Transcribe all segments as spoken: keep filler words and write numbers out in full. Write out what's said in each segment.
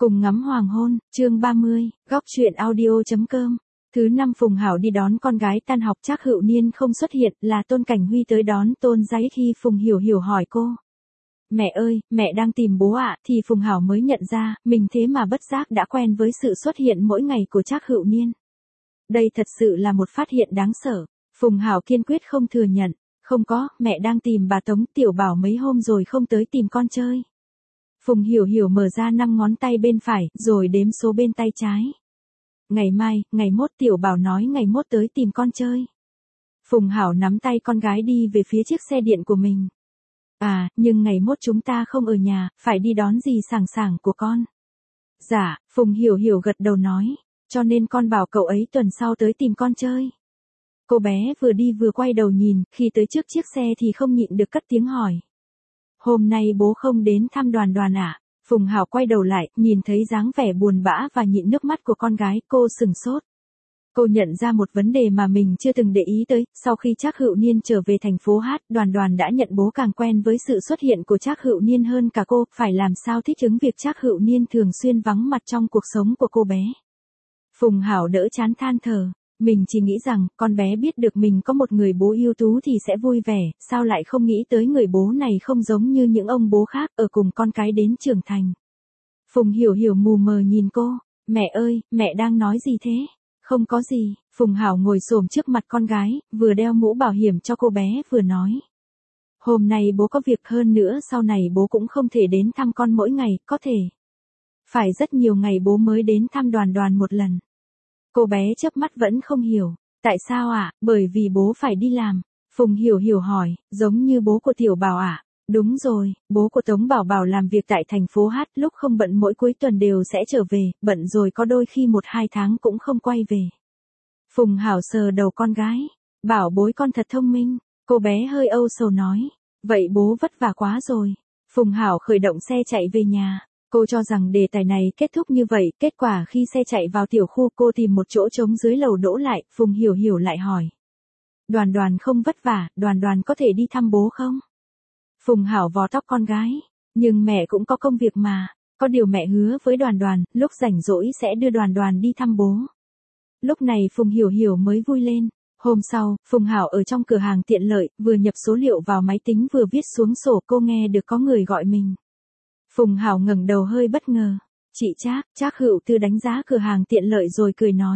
Cùng ngắm hoàng hôn, chương ba mươi, góc truyện audio.com. Thứ năm Phùng Hảo đi đón con gái tan học, Trác Hữu Niên không xuất hiện, là Tôn Cảnh Huy tới đón Tôn Giấy. Khi Phùng Hiểu Hiểu hỏi cô: "Mẹ ơi, mẹ đang tìm bố ạ", thì Phùng Hảo mới nhận ra, mình thế mà bất giác đã quen với sự xuất hiện mỗi ngày của Trác Hữu Niên. Đây thật sự là một phát hiện đáng sợ. Phùng Hảo kiên quyết không thừa nhận: "Không có, mẹ đang tìm bà Tống, Tiểu Bảo mấy hôm rồi không tới tìm con chơi." Phùng Hiểu Hiểu mở ra năm ngón tay bên phải, rồi đếm số bên tay trái. "Ngày mai, ngày mốt Tiểu Bảo nói ngày mốt tới tìm con chơi." Phùng Hảo nắm tay con gái đi về phía chiếc xe điện của mình. "À, nhưng ngày mốt chúng ta không ở nhà, phải đi đón dì Sảng Sảng của con." "Dạ," Phùng Hiểu Hiểu gật đầu nói, "cho nên con bảo cậu ấy tuần sau tới tìm con chơi." Cô bé vừa đi vừa quay đầu nhìn, khi tới trước chiếc xe thì không nhịn được cất tiếng hỏi: "Hôm nay bố không đến thăm Đoàn Đoàn à?" Phùng Hảo quay đầu lại, nhìn thấy dáng vẻ buồn bã và nhịn nước mắt của con gái, cô sừng sốt. Cô nhận ra một vấn đề mà mình chưa từng để ý tới, sau khi Trác Hữu Niên trở về thành phố Hát, Đoàn Đoàn đã nhận bố càng quen với sự xuất hiện của Trác Hữu Niên hơn cả cô, phải làm sao thích ứng việc Trác Hữu Niên thường xuyên vắng mặt trong cuộc sống của cô bé. Phùng Hảo đỡ chán than thở. Mình chỉ nghĩ rằng, con bé biết được mình có một người bố ưu tú thì sẽ vui vẻ, sao lại không nghĩ tới người bố này không giống như những ông bố khác, ở cùng con cái đến trưởng thành. Phùng Hiểu Hiểu mù mờ nhìn cô: "Mẹ ơi, mẹ đang nói gì thế?" "Không có gì." Phùng Hảo ngồi xổm trước mặt con gái, vừa đeo mũ bảo hiểm cho cô bé vừa nói: "Hôm nay bố có việc, hơn nữa sau này bố cũng không thể đến thăm con mỗi ngày, có thể phải rất nhiều ngày bố mới đến thăm Đoàn Đoàn một lần." Cô bé chớp mắt vẫn không hiểu. "Tại sao ạ?" À? "Bởi vì bố phải đi làm." Phùng Hiểu Hiểu hỏi: "Giống như bố của Tiểu Bảo à?" "Đúng rồi, bố của Tống Bảo Bảo làm việc tại thành phố Hát, lúc không bận mỗi cuối tuần đều sẽ trở về, bận rồi có đôi khi một hai tháng cũng không quay về." Phùng Hảo sờ đầu con gái: "Bảo bối con thật thông minh." Cô bé hơi âu sầu nói: "Vậy bố vất vả quá rồi." Phùng Hảo khởi động xe chạy về nhà. Cô cho rằng đề tài này kết thúc như vậy, kết quả khi xe chạy vào tiểu khu, cô tìm một chỗ trống dưới lầu đỗ lại, Phùng Hiểu Hiểu lại hỏi: "Đoàn Đoàn không vất vả, Đoàn Đoàn có thể đi thăm bố không?" Phùng Hảo vò tóc con gái: "Nhưng mẹ cũng có công việc mà, có điều mẹ hứa với Đoàn Đoàn, lúc rảnh rỗi sẽ đưa Đoàn Đoàn đi thăm bố." Lúc này Phùng Hiểu Hiểu mới vui lên. Hôm sau, Phùng Hảo ở trong cửa hàng tiện lợi, vừa nhập số liệu vào máy tính vừa viết xuống sổ, cô nghe được có người gọi mình. Phùng Hảo ngẩng đầu hơi bất ngờ. "Chị Trác." Trác Hữu Tư đánh giá cửa hàng tiện lợi rồi cười nói: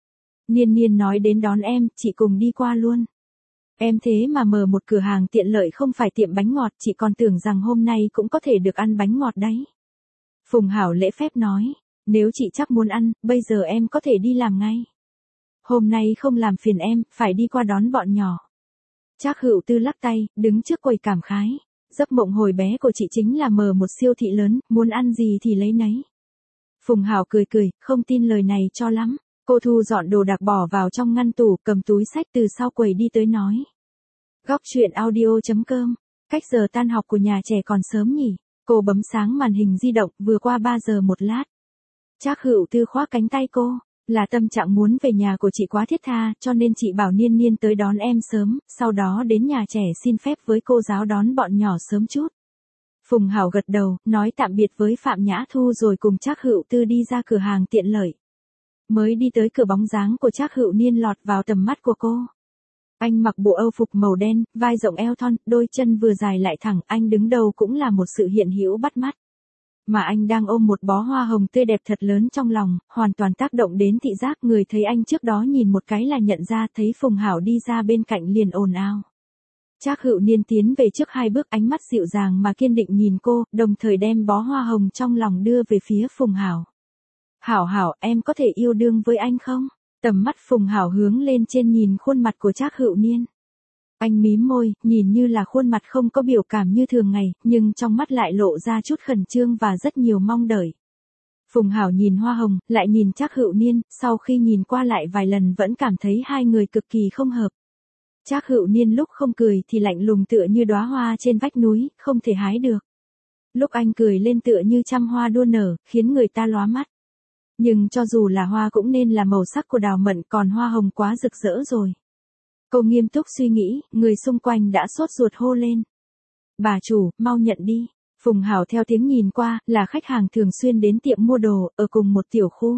"Niên Niên nói đến đón em, chị cùng đi qua luôn." "Em thế mà mở một cửa hàng tiện lợi không phải tiệm bánh ngọt, chị còn tưởng rằng hôm nay cũng có thể được ăn bánh ngọt đấy." Phùng Hảo lễ phép nói: "Nếu chị Trác muốn ăn, bây giờ em có thể đi làm ngay. Hôm nay không làm phiền em, phải đi qua đón bọn nhỏ." Trác Hữu Tư lắc tay, đứng trước quầy cảm khái: "Giấc mộng hồi bé của chị chính là mở một siêu thị lớn, muốn ăn gì thì lấy nấy." Phùng Hảo cười cười, không tin lời này cho lắm. Cô thu dọn đồ đạc bỏ vào trong ngăn tủ, cầm túi xách từ sau quầy đi tới nói: "Góc truyện audio.com. Cách giờ tan học của nhà trẻ còn sớm nhỉ?" Cô bấm sáng màn hình di động, vừa qua ba giờ một lát. Trác Hữu Tư khoác cánh tay cô: "Là tâm trạng muốn về nhà của chị quá thiết tha, cho nên chị bảo Niên Niên tới đón em sớm, sau đó đến nhà trẻ xin phép với cô giáo đón bọn nhỏ sớm chút." Phùng Hảo gật đầu, nói tạm biệt với Phạm Nhã Thu rồi cùng Trác Hữu Tư đi ra cửa hàng tiện lợi. Mới đi tới cửa, bóng dáng của Trác Hữu Niên lọt vào tầm mắt của cô. Anh mặc bộ âu phục màu đen, vai rộng eo thon, đôi chân vừa dài lại thẳng, anh đứng đầu cũng là một sự hiện hữu bắt mắt. Mà anh đang ôm một bó hoa hồng tươi đẹp thật lớn trong lòng, hoàn toàn tác động đến thị giác. Người thấy anh trước đó nhìn một cái là nhận ra, thấy Phùng Hảo đi ra bên cạnh liền ồn ào. Trác Hữu Niên tiến về trước hai bước, ánh mắt dịu dàng mà kiên định nhìn cô, đồng thời đem bó hoa hồng trong lòng đưa về phía Phùng Hảo. "Hảo Hảo, em có thể yêu đương với anh không?" Tầm mắt Phùng Hảo hướng lên trên nhìn khuôn mặt của Trác Hữu Niên. Anh mím môi, nhìn như là khuôn mặt không có biểu cảm như thường ngày, nhưng trong mắt lại lộ ra chút khẩn trương và rất nhiều mong đợi. Phùng Hảo nhìn hoa hồng, lại nhìn Trác Hữu Niên, sau khi nhìn qua lại vài lần vẫn cảm thấy hai người cực kỳ không hợp. Trác Hữu Niên lúc không cười thì lạnh lùng tựa như đóa hoa trên vách núi, không thể hái được. Lúc anh cười lên tựa như trăm hoa đua nở, khiến người ta lóa mắt. Nhưng cho dù là hoa cũng nên là màu sắc của đào mận, còn hoa hồng quá rực rỡ rồi. Cô nghiêm túc suy nghĩ, người xung quanh đã sốt ruột hô lên: "Bà chủ, mau nhận đi." Phùng Hảo theo tiếng nhìn qua, là khách hàng thường xuyên đến tiệm mua đồ, ở cùng một tiểu khu.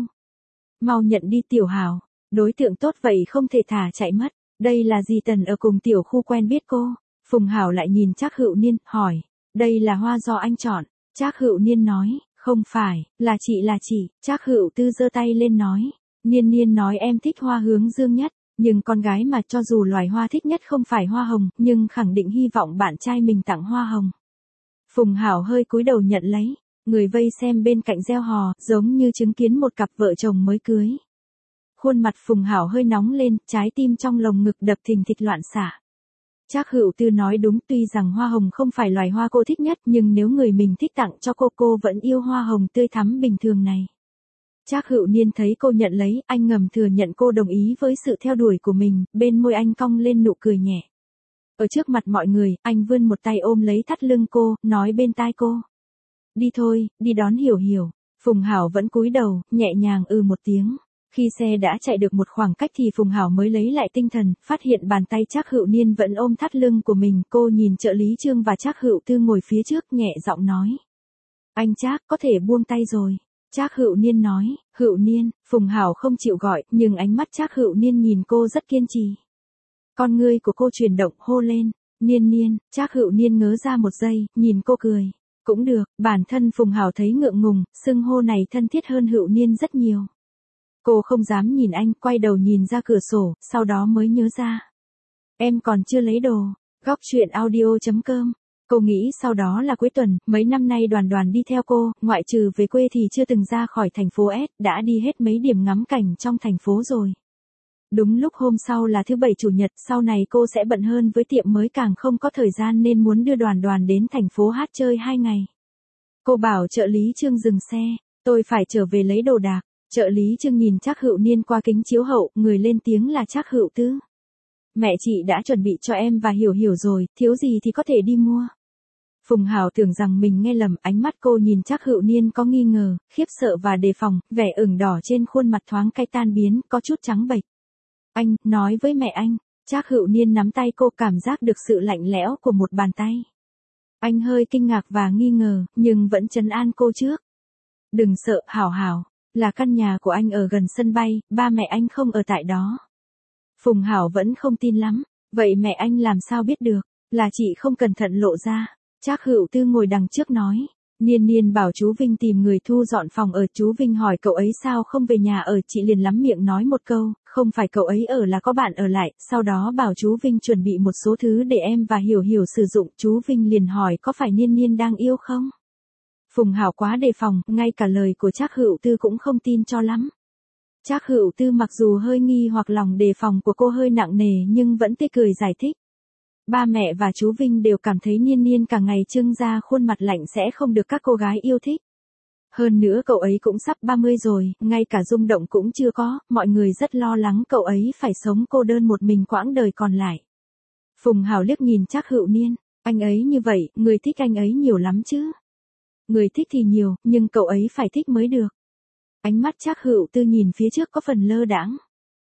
Mau nhận đi Tiểu Hảo, đối tượng tốt vậy không thể thả chạy mất. Đây là dì Tần ở cùng tiểu khu quen biết cô. Phùng Hảo lại nhìn Trác Hữu Niên, hỏi, đây là hoa do anh chọn. Trác Hữu Niên nói, không phải, là chị là chị. Trác Hữu Tư giơ tay lên nói, Niên Niên nói em thích hoa hướng dương nhất, nhưng con gái mà cho dù loài hoa thích nhất không phải hoa hồng, nhưng khẳng định hy vọng bạn trai mình tặng hoa hồng. Phùng Hảo hơi cúi đầu nhận lấy, người vây xem bên cạnh reo hò, giống như chứng kiến một cặp vợ chồng mới cưới. Khuôn mặt Phùng Hảo hơi nóng lên, trái tim trong lồng ngực đập thình thịch loạn xạ. Trác Hữu Tư nói đúng, tuy rằng hoa hồng không phải loài hoa cô thích nhất, nhưng nếu người mình thích tặng cho cô, cô vẫn yêu hoa hồng tươi thắm bình thường này. Trác Hữu Niên thấy cô nhận lấy, anh ngầm thừa nhận cô đồng ý với sự theo đuổi của mình, bên môi anh cong lên nụ cười nhẹ. Ở trước mặt mọi người, anh vươn một tay ôm lấy thắt lưng cô, nói bên tai cô. Đi thôi, đi đón Hiểu Hiểu. Phùng Hảo vẫn cúi đầu, nhẹ nhàng ừ một tiếng. Khi xe đã chạy được một khoảng cách thì Phùng Hảo mới lấy lại tinh thần, phát hiện bàn tay Trác Hữu Niên vẫn ôm thắt lưng của mình. Cô nhìn trợ lý Trương và Trác Hữu Tư ngồi phía trước, nhẹ giọng nói. Anh Trác, có thể buông tay rồi. Trác Hữu Niên nói, Hữu Niên. Phùng Hảo không chịu gọi, nhưng ánh mắt Trác Hữu Niên nhìn cô rất kiên trì. Con ngươi của cô chuyển động, hô lên, Niên Niên. Trác Hữu Niên ngớ ra một giây, nhìn cô cười. Cũng được, bản thân Phùng Hảo thấy ngượng ngùng, xưng hô này thân thiết hơn Hữu Niên rất nhiều. Cô không dám nhìn anh, quay đầu nhìn ra cửa sổ, sau đó mới nhớ ra. Em còn chưa lấy đồ. Góc truyện audio chấm com. Cô nghĩ sau đó là cuối tuần, mấy năm nay Đoàn Đoàn đi theo cô, ngoại trừ về quê thì chưa từng ra khỏi thành phố S, đã đi hết mấy điểm ngắm cảnh trong thành phố rồi. Đúng lúc hôm sau là thứ bảy chủ nhật, sau này cô sẽ bận hơn với tiệm mới, càng không có thời gian nên muốn đưa Đoàn Đoàn đến thành phố hát chơi hai ngày. Cô bảo trợ lý Trương dừng xe, tôi phải trở về lấy đồ đạc. Trợ lý Trương nhìn Trác Hữu Niên qua kính chiếu hậu, người lên tiếng là Trác Hữu Tư. Mẹ chị đã chuẩn bị cho em và Hiểu Hiểu rồi, thiếu gì thì có thể đi mua. Phùng Hảo tưởng rằng mình nghe lầm, ánh mắt cô nhìn Trác Hữu Niên có nghi ngờ, khiếp sợ và đề phòng, vẻ ửng đỏ trên khuôn mặt thoáng cay tan biến, có chút trắng bệch. Anh, nói với mẹ anh. Trác Hữu Niên nắm tay cô, cảm giác được sự lạnh lẽo của một bàn tay. Anh hơi kinh ngạc và nghi ngờ, nhưng vẫn trấn an cô trước. Đừng sợ, Hảo Hảo. Là căn nhà của anh ở gần sân bay, ba mẹ anh không ở tại đó. Phùng Hảo vẫn không tin lắm. Vậy mẹ anh làm sao biết được? Là chị không cẩn thận lộ ra. Trác Hữu Tư ngồi đằng trước nói. Niên Niên bảo chú Vinh tìm người thu dọn phòng ở. Chú Vinh hỏi cậu ấy sao không về nhà ở. Chị liền lắm miệng nói một câu, không phải cậu ấy ở là có bạn ở lại. Sau đó bảo chú Vinh chuẩn bị một số thứ để em và Hiểu Hiểu sử dụng. Chú Vinh liền hỏi có phải Niên Niên đang yêu không? Phùng Hảo quá đề phòng, ngay cả lời của Trác Hữu Tư cũng không tin cho lắm. Trác Hữu Tư mặc dù hơi nghi hoặc lòng đề phòng của cô hơi nặng nề nhưng vẫn tươi cười giải thích. Ba mẹ và chú Vinh đều cảm thấy Niên Niên cả ngày trưng ra khuôn mặt lạnh sẽ không được các cô gái yêu thích. Hơn nữa cậu ấy cũng sắp ba mươi rồi, ngay cả rung động cũng chưa có, mọi người rất lo lắng cậu ấy phải sống cô đơn một mình quãng đời còn lại. Phùng Hảo liếc nhìn Trác Hữu Niên, anh ấy như vậy, người thích anh ấy nhiều lắm chứ. Người thích thì nhiều, nhưng cậu ấy phải thích mới được. Ánh mắt Trác Hữu Tư nhìn phía trước có phần lơ đãng.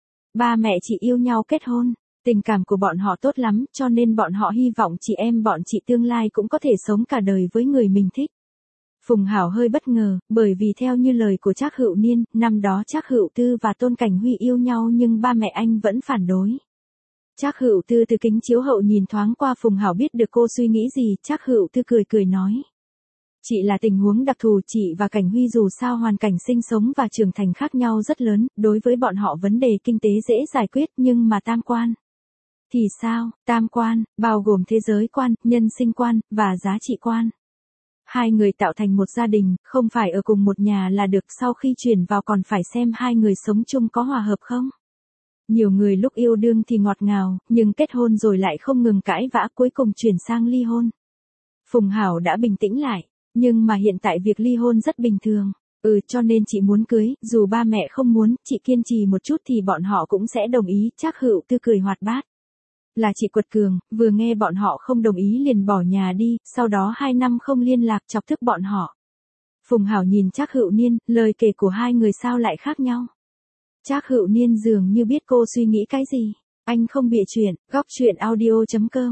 Ba mẹ chị yêu nhau kết hôn, tình cảm của bọn họ tốt lắm, cho nên bọn họ hy vọng chị em bọn chị tương lai cũng có thể sống cả đời với người mình thích. Phùng Hảo hơi bất ngờ, bởi vì theo như lời của Trác Hữu Niên, năm đó Trác Hữu Tư và Tôn Cảnh Huy yêu nhau nhưng ba mẹ anh vẫn phản đối. Trác Hữu Tư từ kính chiếu hậu nhìn thoáng qua Phùng Hảo biết được cô suy nghĩ gì, Trác Hữu Tư cười cười nói. Chị là tình huống đặc thù, chị và Cảnh Huy dù sao hoàn cảnh sinh sống và trưởng thành khác nhau rất lớn, đối với bọn họ vấn đề kinh tế dễ giải quyết nhưng mà tam quan. Thì sao, tam quan, bao gồm thế giới quan, nhân sinh quan, và giá trị quan. Hai người tạo thành một gia đình, không phải ở cùng một nhà là được, sau khi chuyển vào còn phải xem hai người sống chung có hòa hợp không. Nhiều người lúc yêu đương thì ngọt ngào, nhưng kết hôn rồi lại không ngừng cãi vã, cuối cùng chuyển sang ly hôn. Phùng Hảo đã bình tĩnh lại. Nhưng mà hiện tại việc ly hôn rất bình thường. Ừ, cho nên chị muốn cưới, dù ba mẹ không muốn, chị kiên trì một chút thì bọn họ cũng sẽ đồng ý. Trác Hữu Tư cười hoạt bát. Là chị quật cường, vừa nghe bọn họ không đồng ý liền bỏ nhà đi, sau đó hai năm không liên lạc chọc tức bọn họ. Phùng Hảo nhìn Trác Hữu Niên, lời kể của hai người sao lại khác nhau. Trác Hữu Niên dường như biết cô suy nghĩ cái gì. Anh không bịa chuyện, góc truyện audio chấm com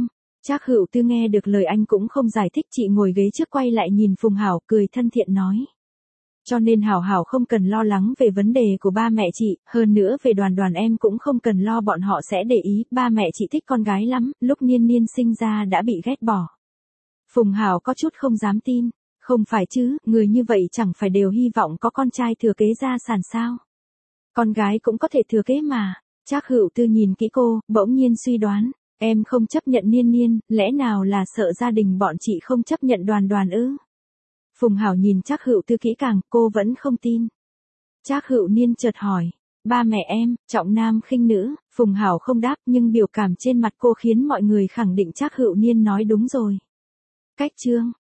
Trác Hữu Tư nghe được lời anh cũng không giải thích, chị ngồi ghế trước quay lại nhìn Phùng Hảo, cười thân thiện nói. Cho nên Hảo Hảo không cần lo lắng về vấn đề của ba mẹ chị, hơn nữa về Đoàn Đoàn em cũng không cần lo bọn họ sẽ để ý, ba mẹ chị thích con gái lắm, lúc Niên Niên sinh ra đã bị ghét bỏ. Phùng Hảo có chút không dám tin, không phải chứ, người như vậy chẳng phải đều hy vọng có con trai thừa kế gia sản sao? Con gái cũng có thể thừa kế mà. Trác Hữu Tư nhìn kỹ cô, bỗng nhiên suy đoán, em không chấp nhận Niên Niên, lẽ nào là sợ gia đình bọn chị không chấp nhận Đoàn Đoàn ư? Phùng Hảo nhìn Trác Hữu Tư kỹ càng, cô vẫn không tin. Trác Hữu Niên chợt hỏi, ba mẹ em, trọng nam khinh nữ, Phùng Hảo không đáp nhưng biểu cảm trên mặt cô khiến mọi người khẳng định Trác Hữu Niên nói đúng rồi. Cách chương